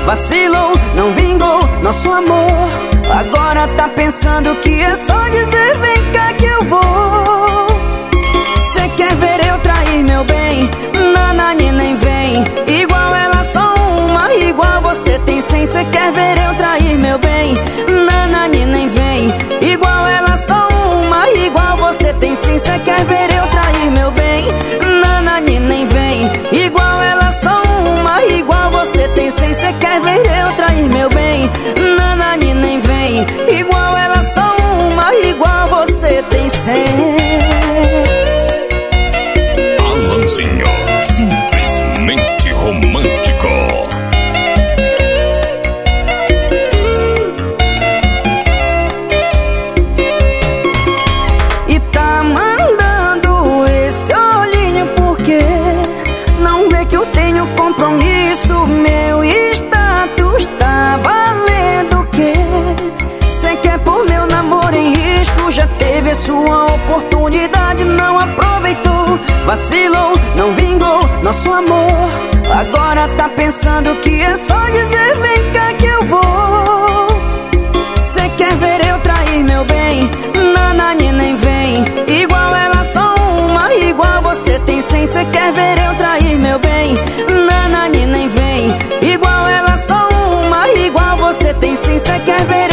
Vacilou, não vingou nosso amor. Agora tá pensando que é só dizer vem cá que eu vou. Cê quer ver eu trair meu bem? Nanani nem vem. Igual ela só uma, igual você tem 100. Cê quer ver eu trair meu bem? Nanani nem vem. Igual ela só uma, igual você tem 100. Cê quer ver eu trair meu bem? Nanani nem vem. Igual ela só uma, igual você tem 100. Cê quer ver eu trair meu bem? Nanani nem vem. Igual ela só uma, igual você tem 100. Alanzinho, simplesmente romântico. E tá mandando esse olhinho porque não vê que eu tenho compromisso. Meu status tá valendo o quê? Cê quer pôr meu namoro em risco? Já teve a sua oportunidade, não aproveitou. Vacilou, não vingou nosso amor. Agora tá pensando que é só dizer vem cá que eu vou. Cê quer ver eu trair meu bem? Nanani nem vem. Igual ela só uma, igual você tem 100. Cê quer ver eu trair meu bem? Nanani nem vem. Igual ela só uma, igual você tem 100. Cê quer ver